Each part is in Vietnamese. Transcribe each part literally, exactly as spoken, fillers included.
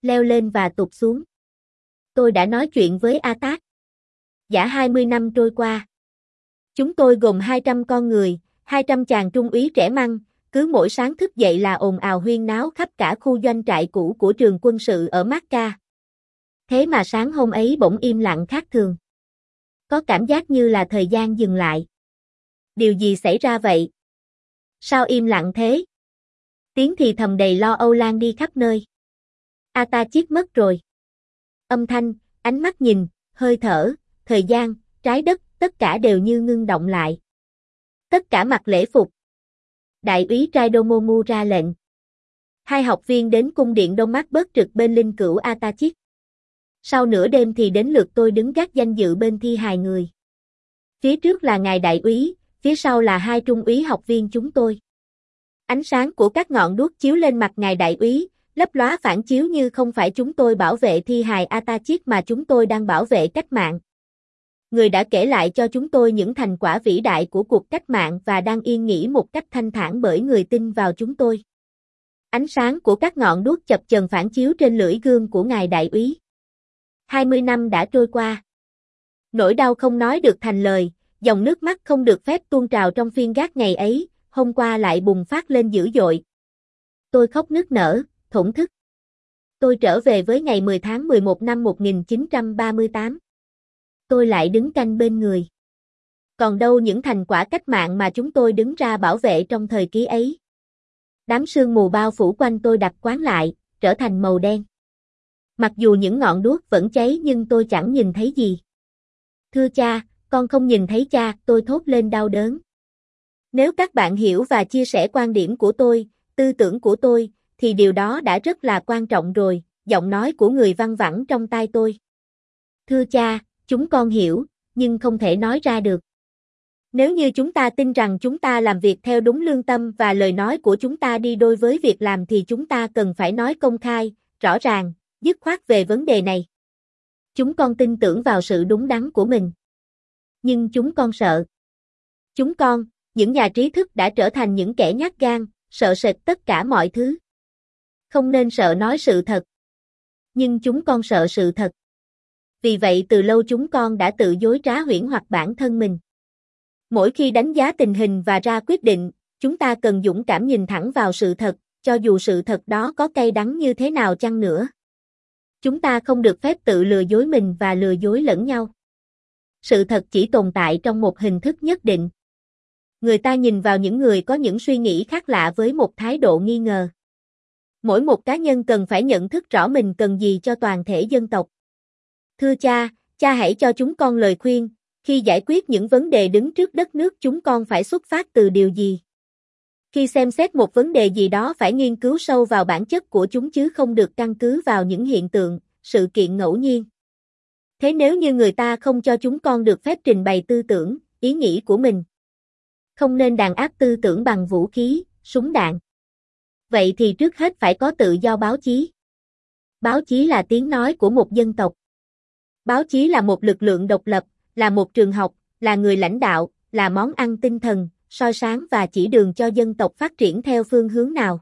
leo lên và tụt xuống. Tôi đã nói chuyện với A Tác. Giả hai mươi năm trôi qua. Chúng tôi gồm hai trăm con người, hai trăm chàng trung úy trẻ măng, cứ mỗi sáng thức dậy là ồn ào huyên náo khắp cả khu doanh trại cũ của trường quân sự ở Macca. Thế mà sáng hôm ấy bỗng im lặng khác thường. Có cảm giác như là thời gian dừng lại. Điều gì xảy ra vậy? Sao im lặng thế? Tiếng thì thầm đầy lo âu lan đi khắp nơi. Atachik mất rồi. Âm thanh, ánh mắt nhìn, hơi thở, thời gian, trái đất, tất cả đều như ngưng động lại. Tất cả mặc lễ phục. Đại úy Traidomomu ra lệnh. Hai học viên đến cung điện Đông Mát bớt trực bên linh cữu Atachik. Sau nửa đêm thì đến lượt tôi đứng gác danh dự bên thi hài người. Phía trước là ngài đại úy, phía sau là hai trung úy học viên chúng tôi. Ánh sáng của các ngọn đuốc chiếu lên mặt ngài đại úy, lấp lóa phản chiếu như không phải chúng tôi bảo vệ thi hài Atachik mà chúng tôi đang bảo vệ cách mạng. Người đã kể lại cho chúng tôi những thành quả vĩ đại của cuộc cách mạng và đang yên nghỉ một cách thanh thản bởi người tin vào chúng tôi. Ánh sáng của các ngọn đuốc chập chờn phản chiếu trên lưỡi gương của ngài đại úy. hai mươi năm đã trôi qua. Nỗi đau không nói được thành lời, dòng nước mắt không được phép tuôn trào trong phiên gác ngày ấy, hôm qua lại bùng phát lên dữ dội. Tôi khóc nức nở, thổn thức. Tôi trở về với ngày mười tháng mười một năm một nghìn chín trăm ba mươi tám. Tôi lại đứng canh bên người. Còn đâu những thành quả cách mạng mà chúng tôi đứng ra bảo vệ trong thời kỳ ấy? Đám sương mù bao phủ quanh tôi đặc quán lại, trở thành màu đen. Mặc dù những ngọn đuốc vẫn cháy nhưng tôi chẳng nhìn thấy gì. Thưa cha, con không nhìn thấy cha, tôi thốt lên đau đớn. Nếu các bạn hiểu và chia sẻ quan điểm của tôi, tư tưởng của tôi, thì điều đó đã rất là quan trọng rồi, giọng nói của người văng vẳng trong tai tôi. Thưa cha, chúng con hiểu, nhưng không thể nói ra được. Nếu như chúng ta tin rằng chúng ta làm việc theo đúng lương tâm và lời nói của chúng ta đi đôi với việc làm thì chúng ta cần phải nói công khai, rõ ràng, dứt khoát về vấn đề này. Chúng con tin tưởng vào sự đúng đắn của mình. Nhưng chúng con sợ. Chúng con, những nhà trí thức đã trở thành những kẻ nhát gan, sợ sệt tất cả mọi thứ. Không nên sợ nói sự thật. Nhưng chúng con sợ sự thật. Vì vậy từ lâu chúng con đã tự dối trá huyễn hoặc bản thân mình. Mỗi khi đánh giá tình hình và ra quyết định, chúng ta cần dũng cảm nhìn thẳng vào sự thật, cho dù sự thật đó có cay đắng như thế nào chăng nữa. Chúng ta không được phép tự lừa dối mình và lừa dối lẫn nhau. Sự thật chỉ tồn tại trong một hình thức nhất định. Người ta nhìn vào những người có những suy nghĩ khác lạ với một thái độ nghi ngờ. Mỗi một cá nhân cần phải nhận thức rõ mình cần gì cho toàn thể dân tộc. Thưa cha, cha hãy cho chúng con lời khuyên, khi giải quyết những vấn đề đứng trước đất nước chúng con phải xuất phát từ điều gì? Khi xem xét một vấn đề gì đó phải nghiên cứu sâu vào bản chất của chúng chứ không được căn cứ vào những hiện tượng, sự kiện ngẫu nhiên. Thế nếu như người ta không cho chúng con được phép trình bày tư tưởng, ý nghĩ của mình, không nên đàn áp tư tưởng bằng vũ khí, súng đạn. Vậy thì trước hết phải có tự do báo chí. Báo chí là tiếng nói của một dân tộc. Báo chí là một lực lượng độc lập, là một trường học, là người lãnh đạo, là món ăn tinh thần, soi sáng và chỉ đường cho dân tộc phát triển theo phương hướng nào.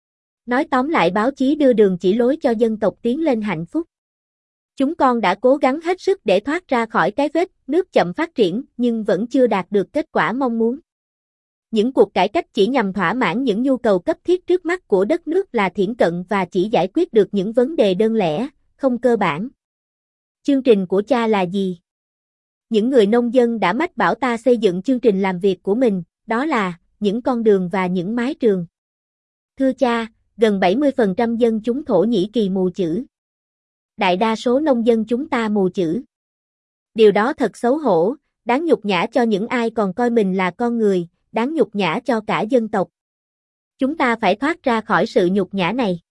Nói tóm lại báo chí đưa đường chỉ lối cho dân tộc tiến lên hạnh phúc. Chúng con đã cố gắng hết sức để thoát ra khỏi cái vết nước chậm phát triển nhưng vẫn chưa đạt được kết quả mong muốn. Những cuộc cải cách chỉ nhằm thỏa mãn những nhu cầu cấp thiết trước mắt của đất nước là thiển cận và chỉ giải quyết được những vấn đề đơn lẻ, không cơ bản. Chương trình của cha là gì? Những người nông dân đã mách bảo ta xây dựng chương trình làm việc của mình, đó là những con đường và những mái trường. Thưa cha, gần bảy mươi phần trăm dân chúng Thổ Nhĩ Kỳ mù chữ. Đại đa số nông dân chúng ta mù chữ. Điều đó thật xấu hổ, đáng nhục nhã cho những ai còn coi mình là con người, đáng nhục nhã cho cả dân tộc. Chúng ta phải thoát ra khỏi sự nhục nhã này.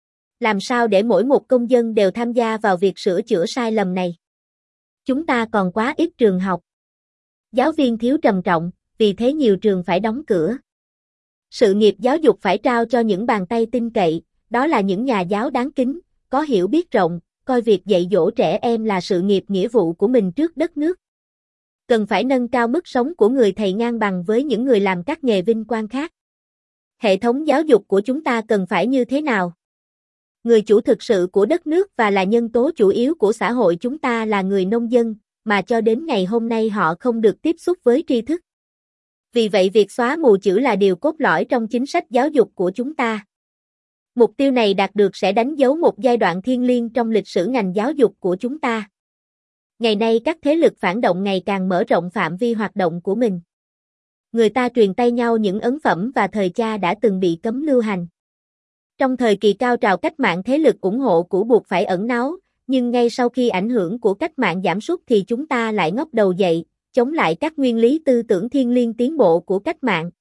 Làm sao để mỗi một công dân đều tham gia vào việc sửa chữa sai lầm này? Chúng ta còn quá ít trường học. Giáo viên thiếu trầm trọng, vì thế nhiều trường phải đóng cửa. Sự nghiệp giáo dục phải trao cho những bàn tay tin cậy, đó là những nhà giáo đáng kính, có hiểu biết rộng, coi việc dạy dỗ trẻ em là sự nghiệp nghĩa vụ của mình trước đất nước. Cần phải nâng cao mức sống của người thầy ngang bằng với những người làm các nghề vinh quang khác. Hệ thống giáo dục của chúng ta cần phải như thế nào? Người chủ thực sự của đất nước và là nhân tố chủ yếu của xã hội chúng ta là người nông dân, mà cho đến ngày hôm nay họ không được tiếp xúc với tri thức. Vì vậy việc xóa mù chữ là điều cốt lõi trong chính sách giáo dục của chúng ta. Mục tiêu này đạt được sẽ đánh dấu một giai đoạn thiêng liêng trong lịch sử ngành giáo dục của chúng ta. Ngày nay các thế lực phản động ngày càng mở rộng phạm vi hoạt động của mình. Người ta truyền tay nhau những ấn phẩm và thời cha đã từng bị cấm lưu hành. Trong thời kỳ cao trào cách mạng thế lực ủng hộ cũ buộc phải ẩn náu, nhưng ngay sau khi ảnh hưởng của cách mạng giảm sút thì chúng ta lại ngóc đầu dậy, chống lại các nguyên lý tư tưởng thiêng liêng tiến bộ của cách mạng.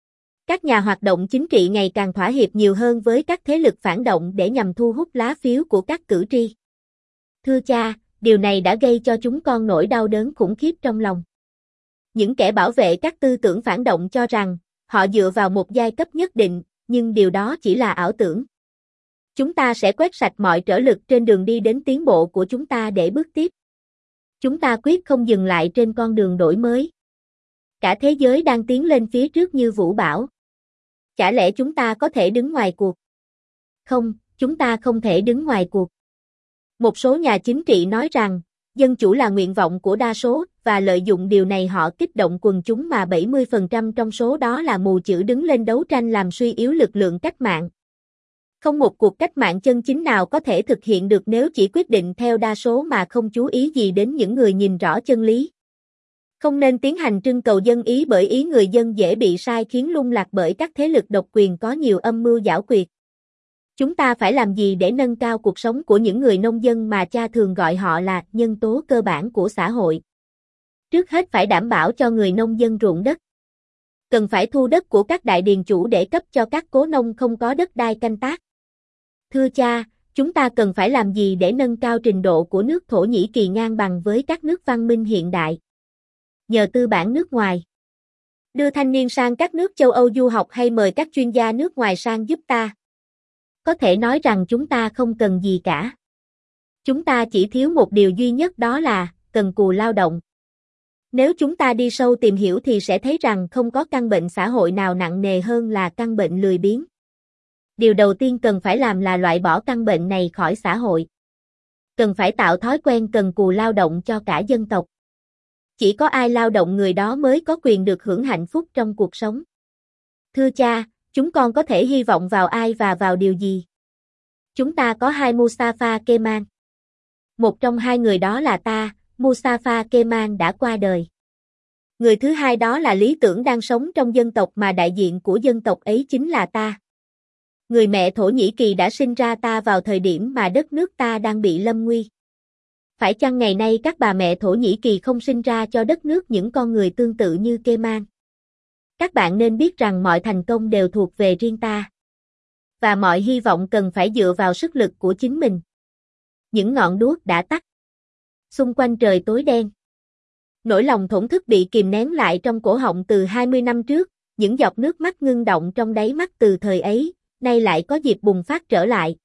Các nhà hoạt động chính trị ngày càng thỏa hiệp nhiều hơn với các thế lực phản động để nhằm thu hút lá phiếu của các cử tri. Thưa cha, điều này đã gây cho chúng con nỗi đau đớn khủng khiếp trong lòng. Những kẻ bảo vệ các tư tưởng phản động cho rằng, họ dựa vào một giai cấp nhất định, nhưng điều đó chỉ là ảo tưởng. Chúng ta sẽ quét sạch mọi trở lực trên đường đi đến tiến bộ của chúng ta để bước tiếp. Chúng ta quyết không dừng lại trên con đường đổi mới. Cả thế giới đang tiến lên phía trước như vũ bão. Chả lẽ chúng ta có thể đứng ngoài cuộc? Không, chúng ta không thể đứng ngoài cuộc. Một số nhà chính trị nói rằng, dân chủ là nguyện vọng của đa số, và lợi dụng điều này họ kích động quần chúng mà bảy mươi phần trăm trong số đó là mù chữ đứng lên đấu tranh làm suy yếu lực lượng cách mạng. Không một cuộc cách mạng chân chính nào có thể thực hiện được nếu chỉ quyết định theo đa số mà không chú ý gì đến những người nhìn rõ chân lý. Không nên tiến hành trưng cầu dân ý bởi ý người dân dễ bị sai khiến lung lạc bởi các thế lực độc quyền có nhiều âm mưu giảo quyệt. Chúng ta phải làm gì để nâng cao cuộc sống của những người nông dân mà cha thường gọi họ là nhân tố cơ bản của xã hội? Trước hết phải đảm bảo cho người nông dân ruộng đất. Cần phải thu đất của các đại điền chủ để cấp cho các cố nông không có đất đai canh tác. Thưa cha, chúng ta cần phải làm gì để nâng cao trình độ của nước Thổ Nhĩ Kỳ ngang bằng với các nước văn minh hiện đại? Nhờ tư bản nước ngoài. Đưa thanh niên sang các nước châu Âu du học hay mời các chuyên gia nước ngoài sang giúp ta. Có thể nói rằng chúng ta không cần gì cả. Chúng ta chỉ thiếu một điều duy nhất, đó là cần cù lao động. Nếu chúng ta đi sâu tìm hiểu thì sẽ thấy rằng không có căn bệnh xã hội nào nặng nề hơn là căn bệnh lười biếng. Điều đầu tiên cần phải làm là loại bỏ căn bệnh này khỏi xã hội. Cần phải tạo thói quen cần cù lao động cho cả dân tộc. Chỉ có ai lao động người đó mới có quyền được hưởng hạnh phúc trong cuộc sống. Thưa cha, chúng con có thể hy vọng vào ai và vào điều gì? Chúng ta có hai Mustafa Kemal. Một trong hai người đó là ta, Mustafa Kemal đã qua đời. Người thứ hai đó là lý tưởng đang sống trong dân tộc mà đại diện của dân tộc ấy chính là ta. Người mẹ Thổ Nhĩ Kỳ đã sinh ra ta vào thời điểm mà đất nước ta đang bị lâm nguy. Phải chăng ngày nay các bà mẹ Thổ Nhĩ Kỳ không sinh ra cho đất nước những con người tương tự như Kemal? Các bạn nên biết rằng mọi thành công đều thuộc về riêng ta. Và mọi hy vọng cần phải dựa vào sức lực của chính mình. Những ngọn đuốc đã tắt. Xung quanh trời tối đen. Nỗi lòng thổn thức bị kìm nén lại trong cổ họng từ hai mươi năm trước, những giọt nước mắt ngưng động trong đáy mắt từ thời ấy, nay lại có dịp bùng phát trở lại.